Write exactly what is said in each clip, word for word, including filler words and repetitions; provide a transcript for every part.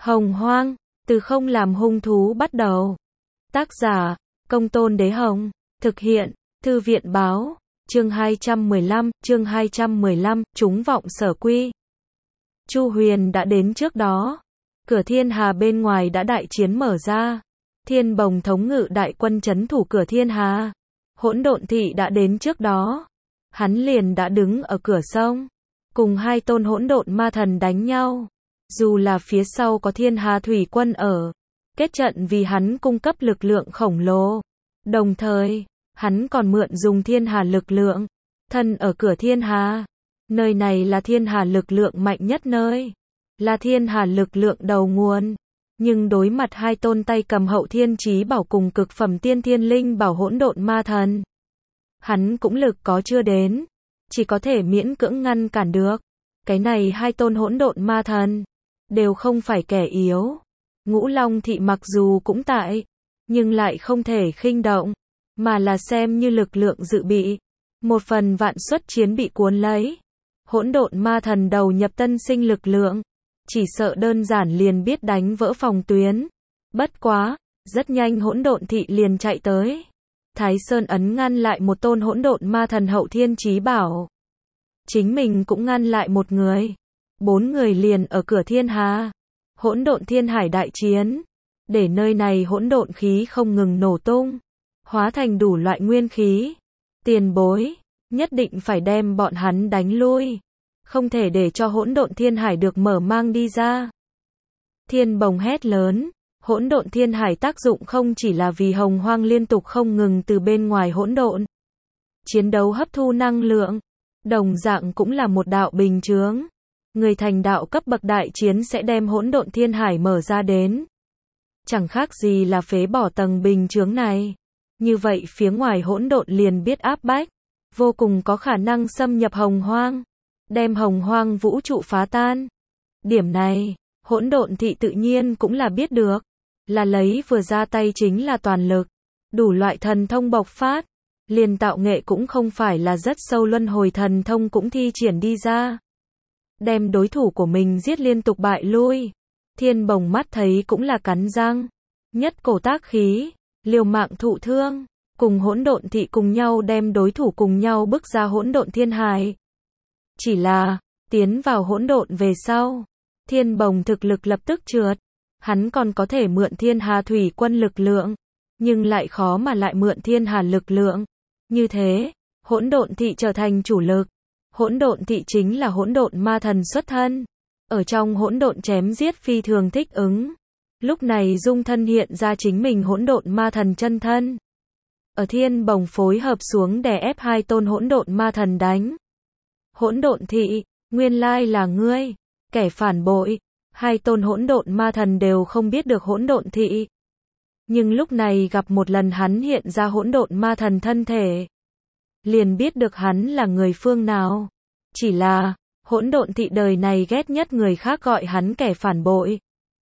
Hồng Hoang, từ không làm hung thú bắt đầu. Tác giả, Công Tôn Đế Hồng. Thực hiện, Thư viện Báo. Chương hai trăm mười lăm, chương hai trăm mười lăm, chúng vọng sở quy. Chu Huyền đã đến trước đó. Cửa thiên hà bên ngoài đã đại chiến mở ra. Thiên Bồng thống ngự đại quân trấn thủ cửa thiên hà. Hỗn Độn Thị đã đến trước đó. Hắn liền đã đứng ở cửa sông, cùng hai tôn hỗn độn ma thần đánh nhau. Dù là phía sau có thiên hà thủy quân ở, kết trận vì hắn cung cấp lực lượng khổng lồ. Đồng thời, hắn còn mượn dùng thiên hà lực lượng, thân ở cửa thiên hà. Nơi này là thiên hà lực lượng mạnh nhất nơi, là thiên hà lực lượng đầu nguồn. Nhưng đối mặt hai tôn tay cầm hậu thiên chí bảo cùng cực phẩm tiên thiên linh bảo hỗn độn ma thần, hắn cũng lực có chưa đến, chỉ có thể miễn cưỡng ngăn cản được. Cái này hai tôn hỗn độn ma thần đều không phải kẻ yếu. Ngũ Long Thị mặc dù cũng tại, nhưng lại không thể khinh động, mà là xem như lực lượng dự bị. Một phần vạn suất chiến bị cuốn lấy. Hỗn độn ma thần đầu nhập tân sinh lực lượng, chỉ sợ đơn giản liền biết đánh vỡ phòng tuyến. Bất quá, rất nhanh hỗn độn thị liền chạy tới. Thái Sơn ấn ngăn lại một tôn hỗn độn ma thần hậu thiên chí bảo. Chính mình cũng ngăn lại một người. Bốn người liền ở cửa thiên hà. Hỗn độn thiên hải đại chiến, để nơi này hỗn độn khí không ngừng nổ tung, hóa thành đủ loại nguyên khí. Tiền bối, nhất định phải đem bọn hắn đánh lui, không thể để cho hỗn độn thiên hải được mở mang đi ra. Thiên Bồng hét lớn. Hỗn độn thiên hải tác dụng không chỉ là vì hồng hoang liên tục không ngừng từ bên ngoài hỗn độn chiến đấu hấp thu năng lượng, đồng dạng cũng là một đạo bình chướng. Người thành đạo cấp bậc đại chiến sẽ đem hỗn độn thiên hải mở ra đến, chẳng khác gì là phế bỏ tầng bình chướng này. Như vậy phía ngoài hỗn độn liền biết áp bách, vô cùng có khả năng xâm nhập hồng hoang, đem hồng hoang vũ trụ phá tan. Điểm này, hỗn độn thị tự nhiên cũng là biết được, là lấy vừa ra tay chính là toàn lực, đủ loại thần thông bộc phát, liền tạo nghệ cũng không phải là rất sâu luân hồi thần thông cũng thi triển đi ra, đem đối thủ của mình giết liên tục bại lui. Thiên Bồng mắt thấy cũng là cắn răng, nhất cổ tác khí, liều mạng thụ thương, cùng hỗn độn thị cùng nhau đem đối thủ cùng nhau bước ra hỗn độn thiên hải. Chỉ là, tiến vào hỗn độn về sau, Thiên Bồng thực lực lập tức trượt. Hắn còn có thể mượn thiên hà thủy quân lực lượng, nhưng lại khó mà lại mượn thiên hà lực lượng. Như thế, hỗn độn thị trở thành chủ lực. Hỗn độn thị chính là hỗn độn ma thần xuất thân, ở trong hỗn độn chém giết phi thường thích ứng. Lúc này dung thân hiện ra chính mình hỗn độn ma thần chân thân. Ở Thiên Bồng phối hợp xuống đè ép hai tôn hỗn độn ma thần đánh. Hỗn độn thị, nguyên lai là ngươi, kẻ phản bội. Hai tôn hỗn độn ma thần đều không biết được hỗn độn thị. Nhưng lúc này gặp một lần hắn hiện ra hỗn độn ma thần thân thể, liền biết được hắn là người phương nào. Chỉ là, hỗn độn thị đời này ghét nhất người khác gọi hắn kẻ phản bội.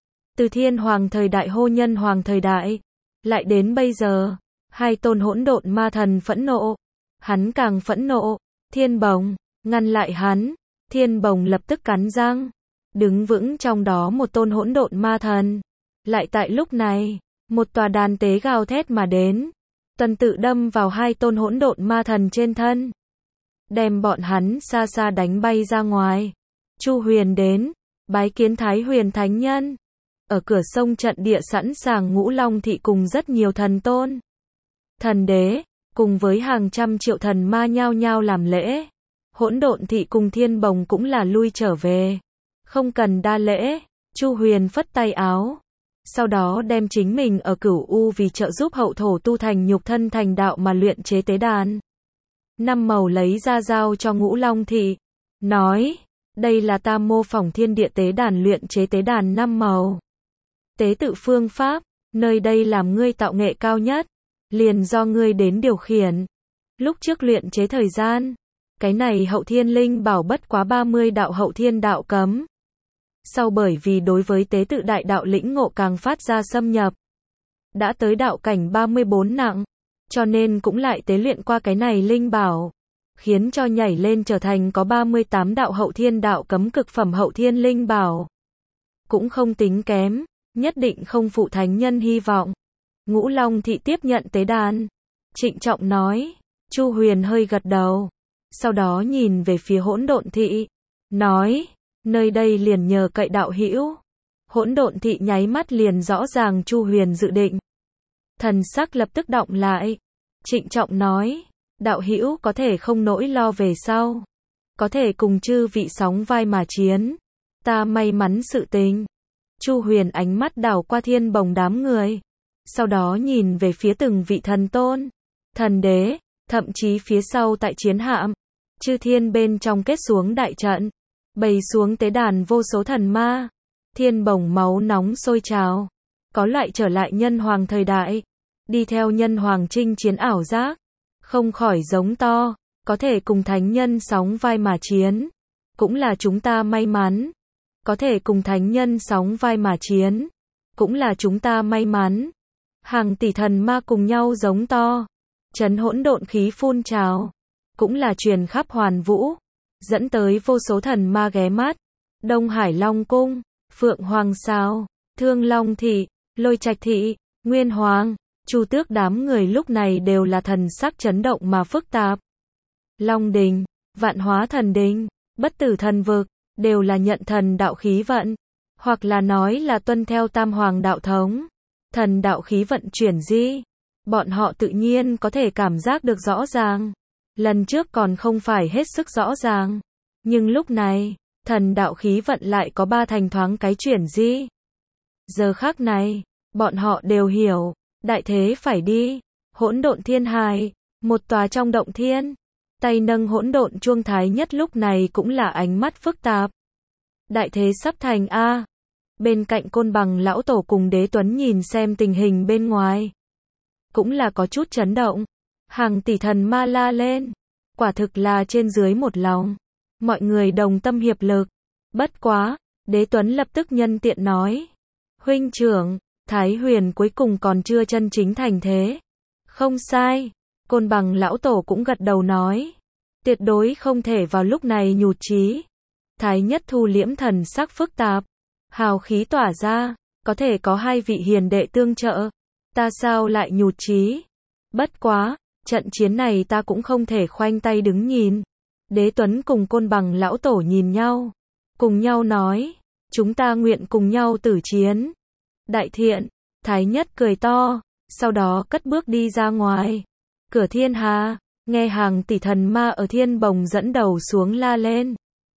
Từ thiên hoàng thời đại hô nhân hoàng thời đại, lại đến bây giờ, hai tôn hỗn độn ma thần phẫn nộ. Hắn càng phẫn nộ. Thiên Bồng, ngăn lại hắn. Thiên Bồng lập tức cắn răng, đứng vững trong đó một tôn hỗn độn ma thần. Lại tại lúc này, một tòa đàn tế gào thét mà đến, tuần tự đâm vào hai tôn hỗn độn ma thần trên thân, đem bọn hắn xa xa đánh bay ra ngoài. Chu Huyền đến, bái kiến Thái Huyền Thánh Nhân. Ở cửa sông trận địa sẵn sàng Ngũ Long Thị cùng rất nhiều thần tôn, thần đế, cùng với hàng trăm triệu thần ma nhao nhao làm lễ. Hỗn độn thị cùng Thiên Bồng cũng là lui trở về. Không cần đa lễ. Chu Huyền phất tay áo, sau đó đem chính mình ở Cửu U vì trợ giúp hậu thổ tu thành nhục thân thành đạo mà luyện chế tế đàn năm màu lấy ra giao cho Ngũ Long Thị, nói, đây là ta mô phỏng thiên địa tế đàn luyện chế tế đàn năm màu. Tế tự phương pháp, nơi đây làm ngươi tạo nghệ cao nhất, liền do ngươi đến điều khiển. Lúc trước luyện chế thời gian, cái này hậu thiên linh bảo bất quá ba mươi đạo hậu thiên đạo cấm. Sau bởi vì đối với tế tự đại đạo lĩnh ngộ càng phát ra xâm nhập, đã tới đạo cảnh ba mươi bốn nặng, cho nên cũng lại tế luyện qua cái này linh bảo, khiến cho nhảy lên trở thành có ba mươi tám đạo hậu thiên đạo cấm cực phẩm hậu thiên linh bảo. cũng không tính kém, nhất định không phụ thánh nhân hy vọng. Ngũ Long thị tiếp nhận tế đàn, trịnh trọng nói. Chu Huyền hơi gật đầu, sau đó nhìn về phía Hỗn Độn thị, nói, nơi đây liền nhờ cậy đạo hữu. Hỗn Độn thị nháy mắt liền rõ ràng Chu Huyền dự định. Thần sắc lập tức động lại, trịnh trọng nói, đạo hữu có thể không nỗi lo về sau, có thể cùng chư vị sóng vai mà chiến, ta may mắn sự tình. Chu Huyền ánh mắt đảo qua thiên bồng đám người, sau đó nhìn về phía từng vị thần tôn, thần đế, thậm chí phía sau tại chiến hạm, chư thiên bên trong kết xuống đại trận, bày xuống tế đàn vô số thần ma, thiên bồng máu nóng sôi trào, có loại trở lại nhân hoàng thời đại, đi theo nhân hoàng chinh chiến ảo giác, không khỏi giống to, có thể cùng thánh nhân sóng vai mà chiến, cũng là chúng ta may mắn, có thể cùng thánh nhân sóng vai mà chiến, cũng là chúng ta may mắn. Hàng tỷ thần ma cùng nhau giống to, chấn hỗn độn khí phun trào, cũng là truyền khắp hoàn vũ, dẫn tới vô số thần ma ghé mắt. Đông Hải Long Cung, Phượng Hoàng Sao, Thương Long Thị, Lôi Trạch Thị, Nguyên Hoàng, Chu Tước đám người lúc này đều là thần sắc chấn động mà phức tạp. Long Đình, Vạn Hóa Thần Đình, Bất Tử Thần Vực, đều là nhận thần đạo khí vận, hoặc là nói là tuân theo Tam Hoàng đạo thống. Thần đạo khí vận chuyển di, bọn họ tự nhiên có thể cảm giác được rõ ràng. Lần trước còn không phải hết sức rõ ràng, nhưng lúc này, thần đạo khí vận lại có ba thành thoáng cái chuyển di. Giờ khắc này, bọn họ đều hiểu, đại thế phải đi. Hỗn Độn Thiên Hải, một tòa trong động thiên, tay nâng hỗn độn chuông Thái Nhất lúc này cũng là ánh mắt phức tạp. Đại thế sắp thành a. Bên cạnh Côn Bằng lão tổ cùng Đế Tuấn nhìn xem tình hình bên ngoài, cũng là có chút chấn động. Hàng tỷ thần ma la lên, quả thực là trên dưới một lòng, mọi người đồng tâm hiệp lực. Bất quá, Đế Tuấn lập tức nhân tiện nói, huynh trưởng, Thái Huyền cuối cùng còn chưa chân chính thành thế. Không sai, Côn Bằng lão tổ cũng gật đầu nói, tuyệt đối không thể vào lúc này nhụt chí. Thái Nhất thu liễm thần sắc phức tạp, hào khí tỏa ra, có thể có hai vị hiền đệ tương trợ, ta sao lại nhụt chí. Bất quá, trận chiến này ta cũng không thể khoanh tay đứng nhìn. Đế Tuấn cùng Côn Bằng lão tổ nhìn nhau, cùng nhau nói, chúng ta nguyện cùng nhau tử chiến. Đại thiện, Thái Nhất cười to, sau đó cất bước đi ra ngoài. Cửa thiên hà, nghe hàng tỷ thần ma ở thiên bồng dẫn đầu xuống la lên.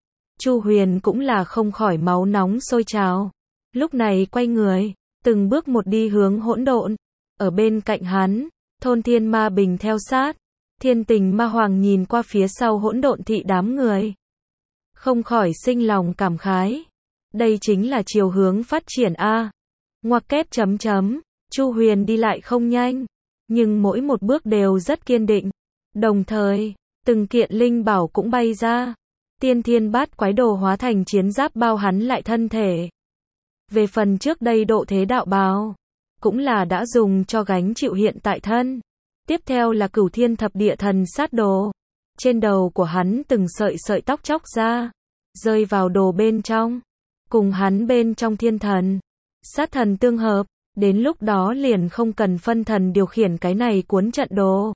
Chu Huyền cũng là không khỏi máu nóng sôi trào. Lúc này quay người, từng bước một đi hướng hỗn độn. Ở bên cạnh hắn, Thôn Thiên Ma Bình theo sát. Thiên Tình Ma Hoàng nhìn qua phía sau hỗn độn thị đám người, không khỏi sinh lòng cảm khái. Đây chính là chiều hướng phát triển a. Ngoặc kép chấm chấm, Chu Huyền đi lại không nhanh, nhưng mỗi một bước đều rất kiên định. Đồng thời, từng kiện linh bảo cũng bay ra. Tiên Thiên Bát Quái Đồ hóa thành chiến giáp bao hắn lại thân thể. Về phần trước đây độ thế đạo bào, cũng là đã dùng cho gánh chịu hiện tại thân. Tiếp theo là Cửu Thiên Thập Địa Thần Sát Đồ. Trên đầu của hắn từng sợi sợi tóc chóc ra, rơi vào đồ bên trong, cùng hắn bên trong thiên thần, sát thần tương hợp, đến lúc đó liền không cần phân thần điều khiển cái này cuốn trận đồ.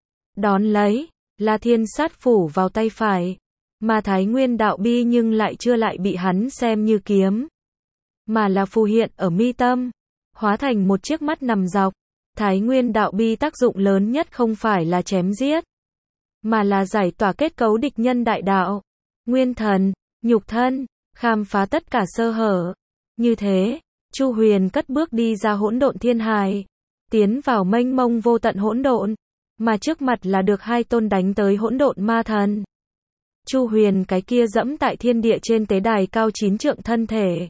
Đón lấy, là thiên sát phủ vào tay phải, mà Thái Nguyên đạo bi nhưng lại chưa lại bị hắn xem như kiếm, mà là phù hiện ở mi tâm, hóa thành một chiếc mắt nằm dọc. Thái Nguyên đạo bi tác dụng lớn nhất không phải là chém giết, mà là giải tỏa kết cấu địch nhân đại đạo, nguyên thần, nhục thân, khám phá tất cả sơ hở. Như thế, Chu Huyền cất bước đi ra hỗn độn thiên hải, tiến vào mênh mông vô tận hỗn độn, mà trước mặt là được hai tôn đánh tới hỗn độn ma thần. Chu Huyền cái kia dẫm tại thiên địa trên tế đài cao chín trượng thân thể,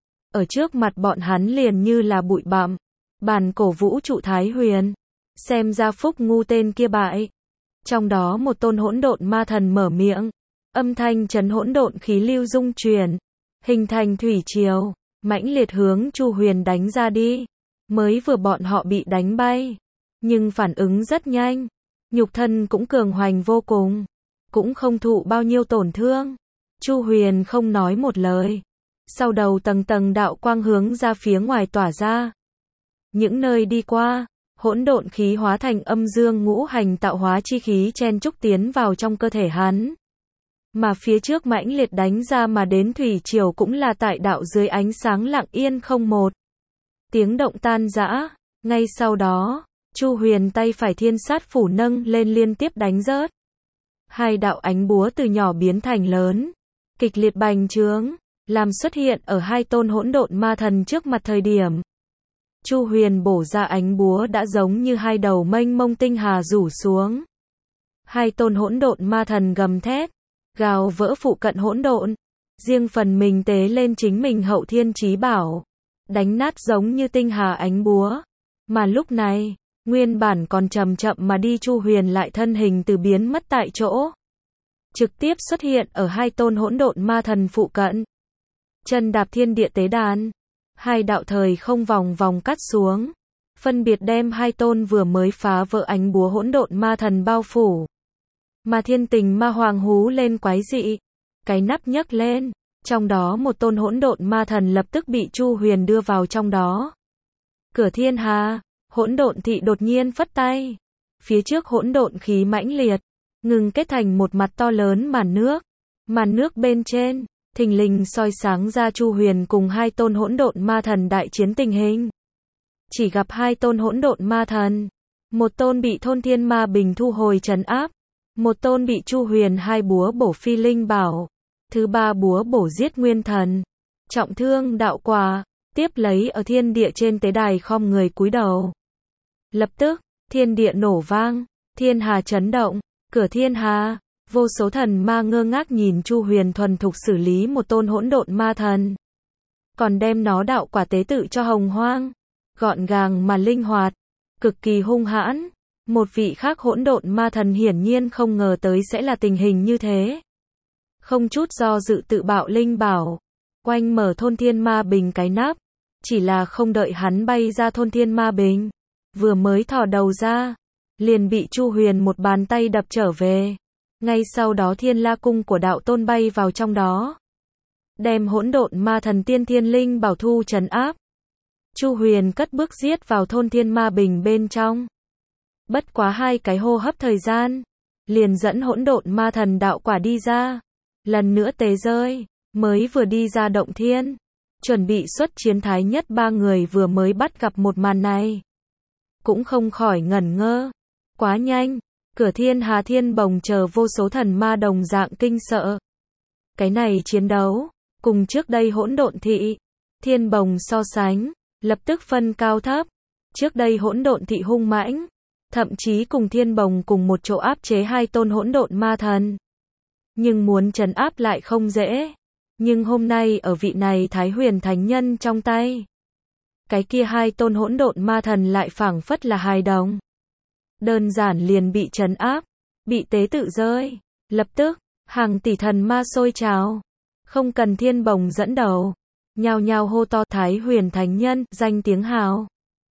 ở trước mặt bọn hắn liền như là bụi bặm. Bàn cổ vũ trụ Thái Huyền, xem ra Phúc ngu tên kia bại. Trong đó một tôn hỗn độn ma thần mở miệng, âm thanh chấn hỗn độn khí lưu dung chuyển, hình thành thủy triều, mãnh liệt hướng Chu Huyền đánh ra đi. Mới vừa bọn họ bị đánh bay, nhưng phản ứng rất nhanh, nhục thân cũng cường hoành vô cùng, cũng không thụ bao nhiêu tổn thương. Chu Huyền không nói một lời, sau đầu tầng tầng đạo quang hướng ra phía ngoài tỏa ra. Những nơi đi qua, hỗn độn khí hóa thành âm dương ngũ hành tạo hóa chi khí chen chúc tiến vào trong cơ thể hắn. Mà phía trước mãnh liệt đánh ra mà đến thủy triều cũng là tại đạo dưới ánh sáng lặng yên không một tiếng động tan rã. Ngay sau đó, Chu Huyền tay phải thiên sát phủ nâng lên liên tiếp đánh rớt. Hai đạo ánh búa từ nhỏ biến thành lớn, kịch liệt bành trướng, làm xuất hiện ở hai tôn hỗn độn ma thần trước mặt thời điểm. Chu Huyền bổ ra ánh búa đã giống như hai đầu mênh mông tinh hà rủ xuống. Hai tôn hỗn độn ma thần gầm thét, gào vỡ phụ cận hỗn độn, riêng phần mình tế lên chính mình hậu thiên chí bảo, đánh nát giống như tinh hà ánh búa. Mà lúc này, nguyên bản còn chậm chậm mà đi Chu Huyền lại thân hình từ biến mất tại chỗ, trực tiếp xuất hiện ở hai tôn hỗn độn ma thần phụ cận. Chân đạp thiên địa tế đàn, hai đạo thời không vòng vòng cắt xuống, phân biệt đem hai tôn vừa mới phá vỡ ánh búa hỗn độn ma thần bao phủ. Mà thiên tình ma hoàng hú lên quái dị, cái nắp nhấc lên, trong đó một tôn hỗn độn ma thần lập tức bị Chu Huyền đưa vào trong đó. Cửa thiên hà, hỗn độn thị đột nhiên phất tay, phía trước hỗn độn khí mãnh liệt, ngừng kết thành một mặt to lớn màn nước. Màn nước bên trên, thình lình soi sáng ra Chu Huyền cùng hai tôn hỗn độn ma thần đại chiến tình hình. Chỉ gặp hai tôn hỗn độn ma thần, một tôn bị thôn thiên ma bình thu hồi trấn áp, một tôn bị Chu Huyền hai búa bổ phi linh bảo, thứ ba búa bổ giết nguyên thần, trọng thương đạo quả, tiếp lấy ở thiên địa trên tế đài khom người cúi đầu. Lập tức, thiên địa nổ vang, thiên hà chấn động, cửa thiên hà, vô số thần ma ngơ ngác nhìn Chu Huyền thuần thục xử lý một tôn hỗn độn ma thần. Còn đem nó đạo quả tế tự cho hồng hoang, gọn gàng mà linh hoạt, cực kỳ hung hãn. Một vị khác hỗn độn ma thần hiển nhiên không ngờ tới sẽ là tình hình như thế. Không chút do dự tự bạo linh bảo, quanh mở thôn thiên ma bình cái nắp, chỉ là không đợi hắn bay ra thôn thiên ma bình, vừa mới thò đầu ra, liền bị Chu Huyền một bàn tay đập trở về. Ngay sau đó thiên la cung của đạo tôn bay vào trong đó, đem hỗn độn ma thần tiên thiên linh bảo thu trấn áp. Chu Huyền cất bước giết vào thôn thiên ma bình bên trong. Bất quá hai cái hô hấp thời gian, liền dẫn hỗn độn ma thần đạo quả đi ra, lần nữa tế rơi, mới vừa đi ra động thiên, chuẩn bị xuất chiến thái nhất ba người vừa mới bắt gặp một màn này, cũng không khỏi ngẩn ngơ, quá nhanh, cửa thiên hà thiên bồng chờ vô số thần ma đồng dạng kinh sợ. Cái này chiến đấu, cùng trước đây hỗn độn thị, thiên bồng so sánh, lập tức phân cao thấp. Trước đây hỗn độn thị hung mãnh, thậm chí cùng thiên bồng cùng một chỗ áp chế hai tôn hỗn độn ma thần. Nhưng muốn trấn áp lại không dễ. Nhưng hôm nay ở vị này Thái Huyền Thánh Nhân trong tay, cái kia hai tôn hỗn độn ma thần lại phảng phất là hài đồng. Đơn giản liền bị trấn áp, bị tế tự rơi. Lập tức, hàng tỷ thần ma sôi trào. Không cần thiên bồng dẫn đầu, nhao nhao hô to Thái Huyền Thánh Nhân, danh tiếng hào.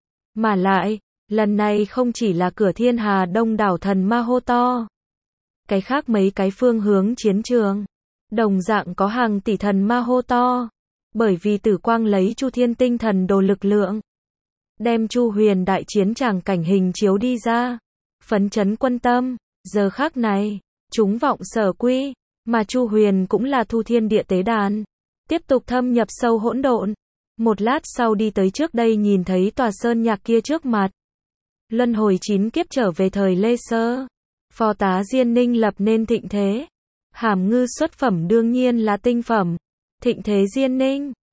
Mà lại, lần này không chỉ là cửa thiên hà đông đảo thần ma hô to. Cái khác mấy cái phương hướng chiến trường, đồng dạng có hàng tỷ thần ma hô to. Bởi vì Tử Quang lấy Chu Thiên tinh thần đồ lực lượng, đem Chu Huyền đại chiến tràng cảnh hình chiếu đi ra, phấn chấn quân tâm. Giờ khắc này, chúng vọng sở quy, mà Chu Huyền cũng là thu thiên địa tế đàn, tiếp tục thâm nhập sâu hỗn độn. Một lát sau đi tới trước đây nhìn thấy tòa sơn nhạc kia trước mặt. Luân hồi chín kiếp trở về thời Lê Sơ, phò tá Diên Ninh lập nên thịnh thế. Hàm ngư xuất phẩm đương nhiên là tinh phẩm. Thịnh thế Diên Ninh,